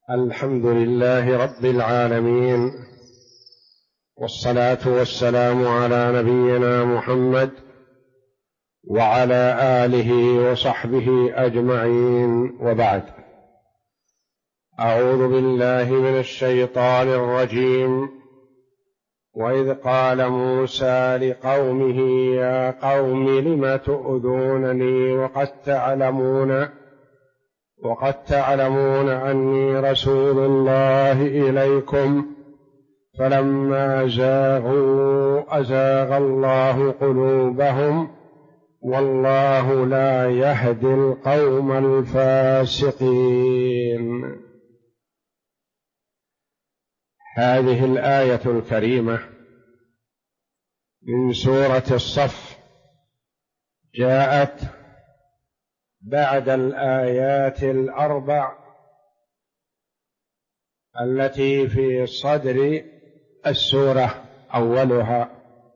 الحمد لله رب العالمين، والصلاة والسلام على نبينا محمد وعلى آله وصحبه أجمعين، وبعد. أعوذ بالله من الشيطان الرجيم. وإذ قال موسى لقومه يا قوم لم تؤذونني وقد تعلمون أني رسول الله إليكم، فلما زاغوا أزاغ الله قلوبهم، والله لا يهدي القوم الفاسقين. هذه الآية الكريمة من سورة الصف جاءت بعد الآيات الأربع التي في صدر السورة. أولها: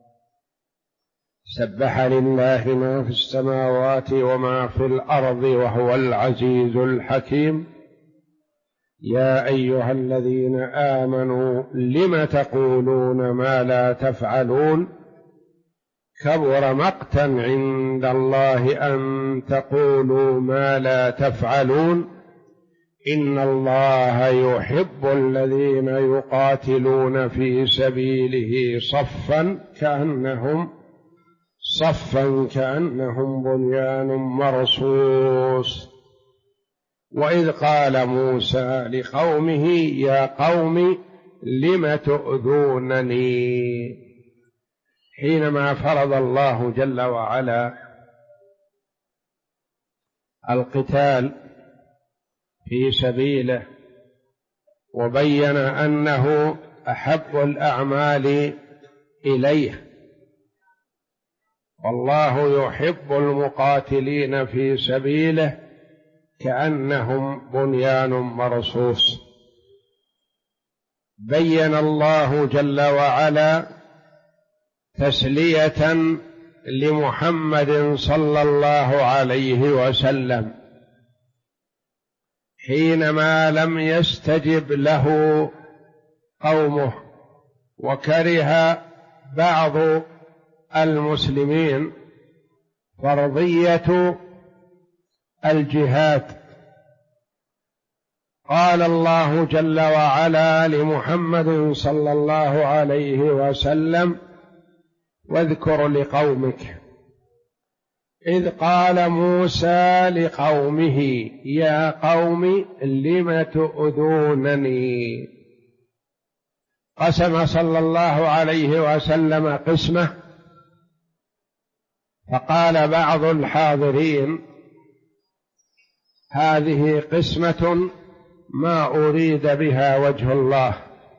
سبح لله ما في السماوات وما في الأرض وهو العزيز الحكيم، يا أيها الذين آمنوا لم تقولون ما لا تفعلون، كبر مقتا عند الله أن تقولوا ما لا تفعلون، إن الله يحب الذين يقاتلون في سبيله صفا كأنهم بنيان مرصوص. وإذ قال موسى لقومه يا قوم لم تؤذونني، حينما فرض الله جل وعلا القتال في سبيله وبين أنه أحب الأعمال إليه، والله يحب المقاتلين في سبيله كأنهم بنيان مرصوص. بين الله جل وعلا تسلية لمحمد صلى الله عليه وسلم حينما لم يستجب له قومه، وكره بعض المسلمين فرضية الجهاد. قال الله جل وعلا لمحمد صلى الله عليه وسلم: واذكر لقومك إذ قال موسى لقومه يا قوم لم تؤذونني. قسم صلى الله عليه وسلم قسمة، فقال بعض الحاضرين: هذه قسمة ما أريد بها وجه الله،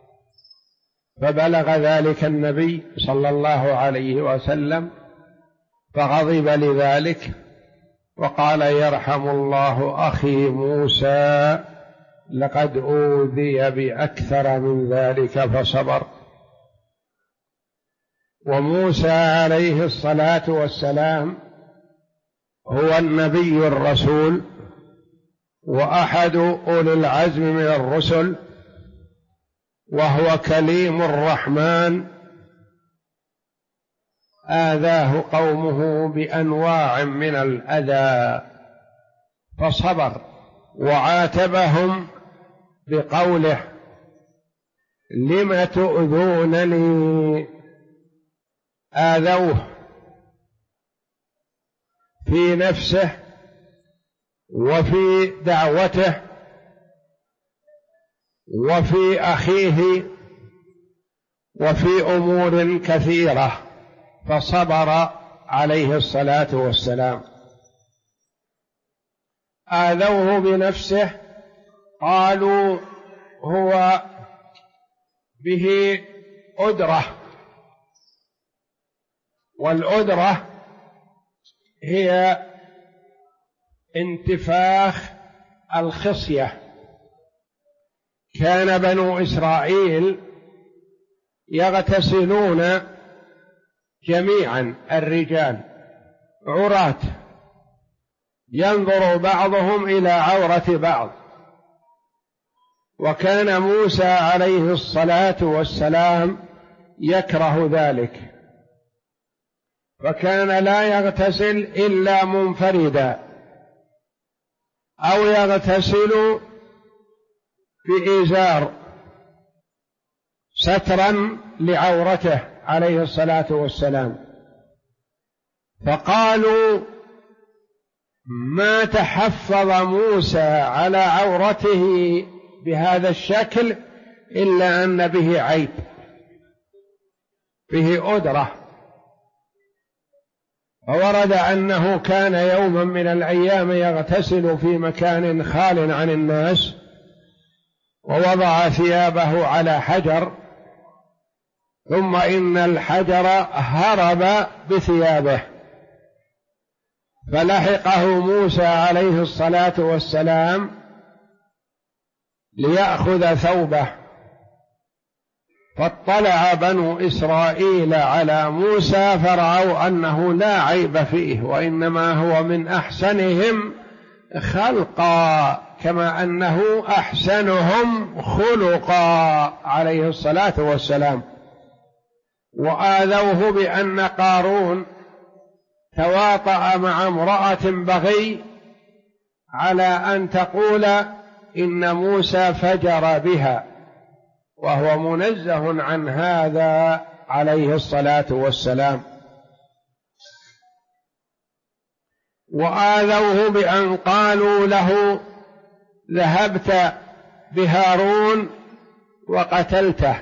فبلغ ذلك النبي صلى الله عليه وسلم فغضب لذلك وقال: يرحم الله أخي موسى، لقد أوذي بأكثر من ذلك فصبر. وموسى عليه الصلاة والسلام هو النبي الرسول وأحد أولي العزم من الرسل، وهو كليم الرحمن. آذاه قومه بأنواع من الأذى فصبر، وعاتبهم بقوله: لم تؤذونني. آذوه في نفسه وفي دعوته وفي أخيه وفي أمور كثيرة، فصبر عليه الصلاة والسلام. آذوه بنفسه، قالوا هو به أدرة، والأدرة هي انتفاخ الخصية. كان بنو إسرائيل يغتسلون جميعا، الرجال عراة، ينظر بعضهم إلى عورة بعض، وكان موسى عليه الصلاة والسلام يكره ذلك، فكان لا يغتسل إلا منفردا أو يغتسل بإزار سترا لعورته عليه الصلاة والسلام. فقالوا ما تحفظ موسى على عورته بهذا الشكل إلا أن به عيب، به أدرة. فورد أنه كان يوما من الأيام يغتسل في مكان خال عن الناس، ووضع ثيابه على حجر، ثم إن الحجر هرب بثيابه، فلحقه موسى عليه الصلاة والسلام ليأخذ ثوبه، فاطلع بنو إسرائيل على موسى فرأوا أنه لا عيب فيه، وإنما هو من أحسنهم خلقا كما أنه أحسنهم خلقا عليه الصلاة والسلام. وآذوه بأن قارون تواطأ مع امرأة بغي على أن تقول إن موسى فجر بها، وهو منزه عن هذا عليه الصلاة والسلام. وآذوه بأن قالوا له ذهبت بهارون وقتلته،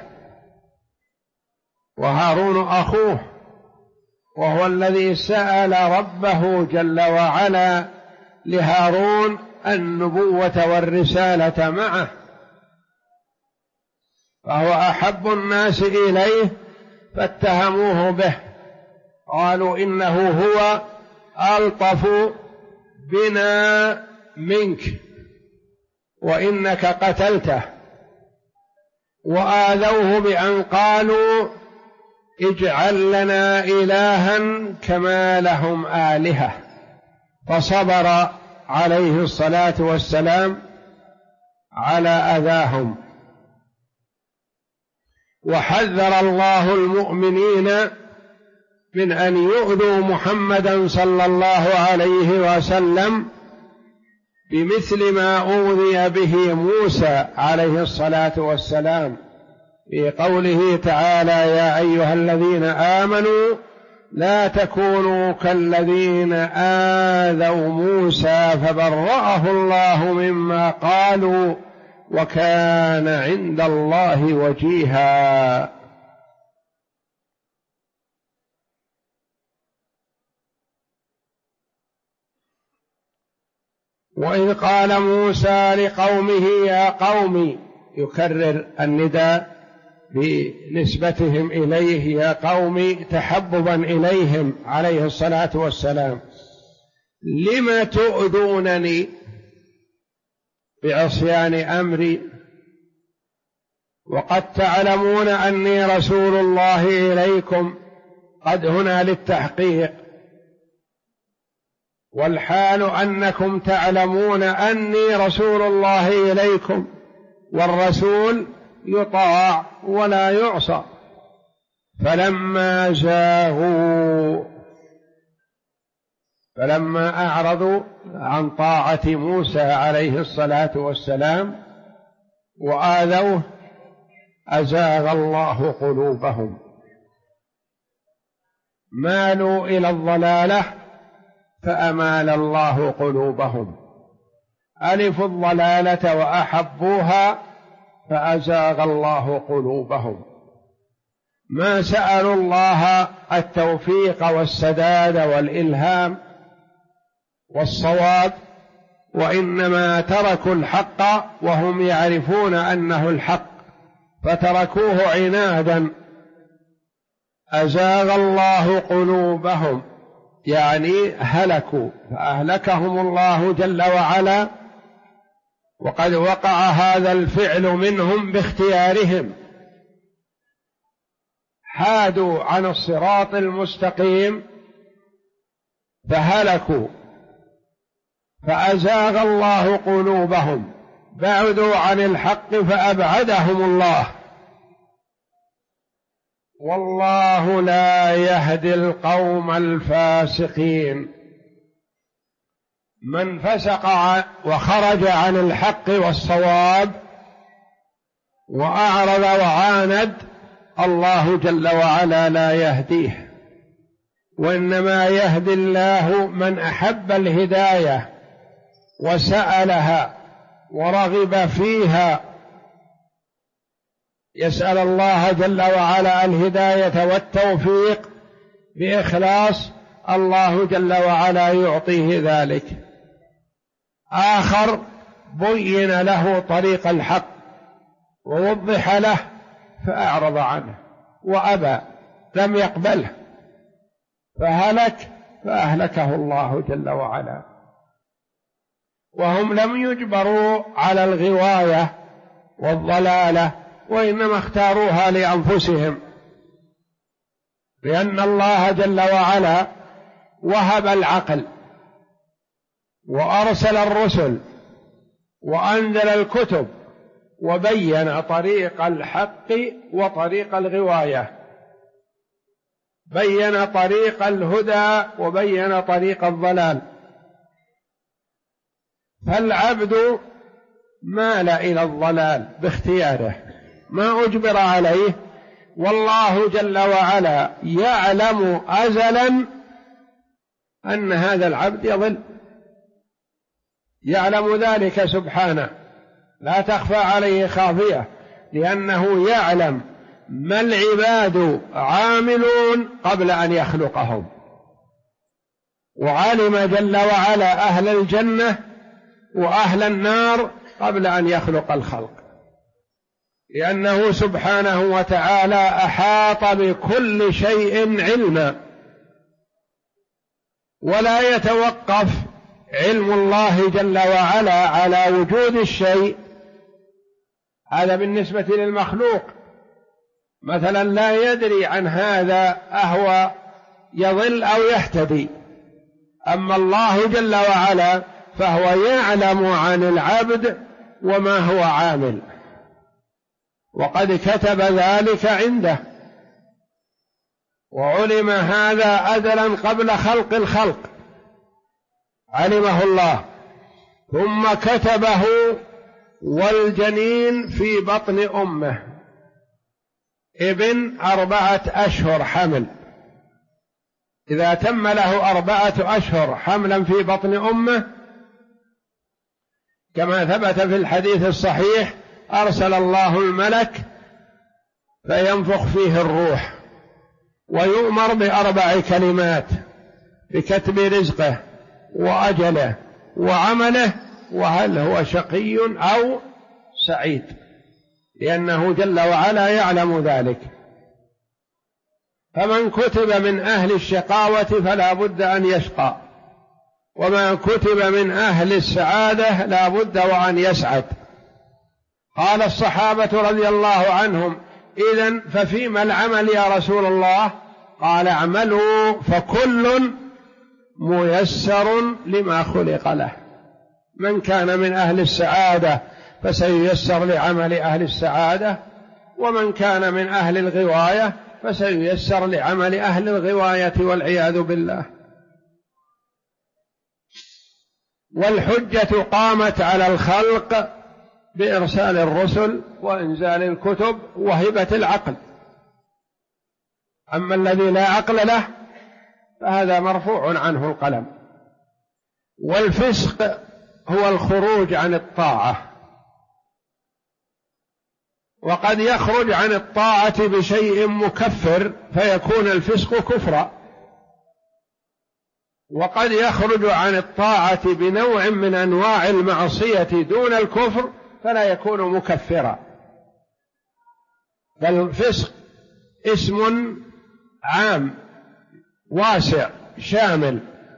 وهارون أخوه، وهو الذي سأل ربه جل وعلا لهارون النبوة والرسالة معه، فهو أحب الناس إليه، فاتهموه به، قالوا إنه هو ألطف بنا منك وإنك قتلته. وآذوه بأن قالوا اجعل لنا إلها كما لهم آلهة، فصبر عليه الصلاة والسلام على أذاهم. وحذر الله المؤمنين من أن يؤذوا محمدا صلى الله عليه وسلم بمثل ما أوذي به موسى عليه الصلاة والسلام، في قوله تعالى يا أيها الذين آمنوا لا تكونوا كالذين آذوا موسى فبرأه الله مما قالوا وكان عند الله وجيها. وإذ قال موسى لقومه يا قوم، يكرر النداء بنسبتهم إليه يا قوم تحببا إليهم عليه الصلاة والسلام، لم تؤذونني بعصيان أمري وقد تعلمون أني رسول الله إليكم، قد هنا للتحقيق، والحال أنكم تعلمون أني رسول الله إليكم، والرسول يطاع ولا يعصى. فلما زاغوا، فلما أعرضوا عن طاعة موسى عليه الصلاة والسلام وآذوه أزاغ الله قلوبهم، مالوا إلى الضلالة فأمال الله قلوبهم، ألفوا الضلالة وأحبوها فأزاغ الله قلوبهم. ما سألوا الله التوفيق والسداد والإلهام والصواب، وإنما تركوا الحق وهم يعرفون أنه الحق فتركوه عنادا. أزاغ الله قلوبهم يعني هلكوا، فأهلكهم الله جل وعلا، وقد وقع هذا الفعل منهم باختيارهم، حادوا عن الصراط المستقيم فهلكوا، فأزاغ الله قلوبهم بعدوا عن الحق فأبعدهم الله، والله لا يهدي القوم الفاسقين. من فسق وخرج عن الحق والصواب وأعرض وعاند، الله جل وعلا لا يهديه، وإنما يهدي الله من أحب الهداية وسألها ورغب فيها، يسأل الله جل وعلا الهداية والتوفيق بإخلاص، الله جل وعلا يعطيه ذلك. آخر بين له طريق الحق ووضح له فأعرض عنه وأبى، لم يقبله فهلك، فأهلكه الله جل وعلا. وهم لم يجبروا على الغواية والضلالة، وإنما اختاروها لأنفسهم، لأن الله جل وعلا وهب العقل وأرسل الرسل وأنزل الكتب وبين طريق الحق وطريق الغواية، بين طريق الهدى وبين طريق الضلال، فالعبد مال إلى الضلال باختياره، ما أجبر عليه، والله جل وعلا يعلم أزلا أن هذا العبد يضل، يعلم ذلك سبحانه، لا تخفى عليه خافية، لأنه يعلم ما العباد عاملون قبل أن يخلقهم، وعلم جل وعلا أهل الجنة وأهل النار قبل أن يخلق الخلق، لأنه سبحانه وتعالى أحاط بكل شيء علما، ولا يتوقف علم الله جل وعلا على وجود الشيء. هذا بالنسبة للمخلوق، مثلا لا يدري عن هذا أهو يضل أو يهتدي، أما الله جل وعلا فهو يعلم عن العبد وما هو عامل، وقد كتب ذلك عنده، وعلم هذا أزلا قبل خلق الخلق، علمه الله، ثم كتبه والجنين في بطن أمه ابن 4 أشهر حمل، إذا تم له 4 أشهر حملا في بطن أمه كما ثبت في الحديث الصحيح، أرسل الله الملك فينفخ فيه الروح، ويؤمر ب4 كلمات بكتب رزقه وأجله وعمله، وهل هو شقي أو سعيد، لأنه جل وعلا يعلم ذلك. فمن كتب من أهل الشقاوة فلا بد أن يشقى، وما كتب من أهل السعادة لا بد وأن يسعد. قال الصحابة رضي الله عنهم: إذن ففيما العمل يا رسول الله؟ قال: اعملوا فكل ميسر لما خلق له، من كان من أهل السعادة فسييسر لعمل أهل السعادة، ومن كان من أهل الغواية فسييسر لعمل أهل الغواية والعياذ بالله. والحجة قامت على الخلق بإرسال الرسل وإنزال الكتب وهبة العقل، أما الذي لا عقل له فهذا مرفوع عنه القلم. والفسق هو الخروج عن الطاعة، وقد يخرج عن الطاعة بشيء مكفر فيكون الفسق كفرا، وقد يخرج عن الطاعة بنوع من أنواع المعصية دون الكفر فلا يكون مكفرا. فالفسق اسم عام واسع شامل،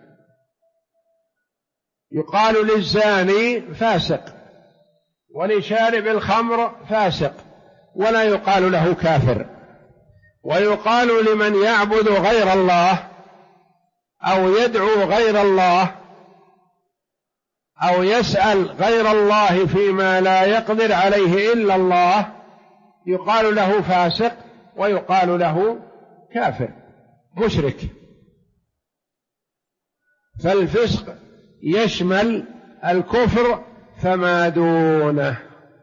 يقال للزاني فاسق، ولشارب الخمر فاسق، ولا يقال له كافر. ويقال لمن يعبد غير الله أو يدعو غير الله أو يسأل غير الله فيما لا يقدر عليه إلا الله يقال له فاسق ويقال له كافر مشرك. فالفسق يشمل الكفر فما دونه.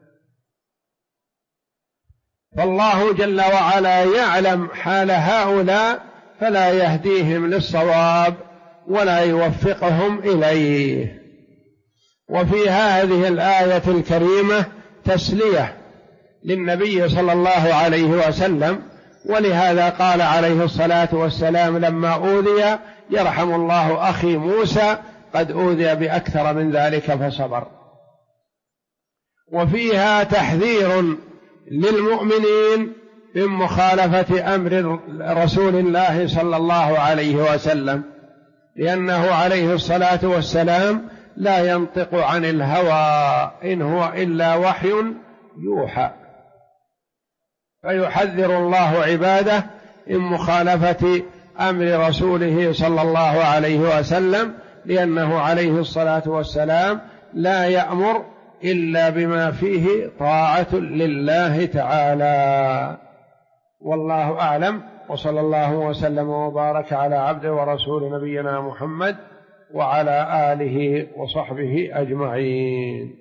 فالله جل وعلا يعلم حال هؤلاء فلا يهديهم للصواب ولا يوفقهم إليه. وفي هذه الآية الكريمة تسلية للنبي صلى الله عليه وسلم، ولهذا قال عليه الصلاة والسلام لما أوذي: يرحم الله أخي موسى قد أوذي بأكثر من ذلك فصبر. وفيها تحذير للمؤمنين من مخالفة أمر رسول الله صلى الله عليه وسلم، لأنه عليه الصلاة والسلام لا ينطق عن الهوى إن هو إلا وحي يوحى. فيحذر الله عباده من مخالفة أمر رسوله صلى الله عليه وسلم، لأنه عليه الصلاة والسلام لا يأمر إلا بما فيه طاعة لله تعالى. والله أعلم، وصلى الله وسلم وبارك على عبده ورسول نبينا محمد وعلى آله وصحبه أجمعين.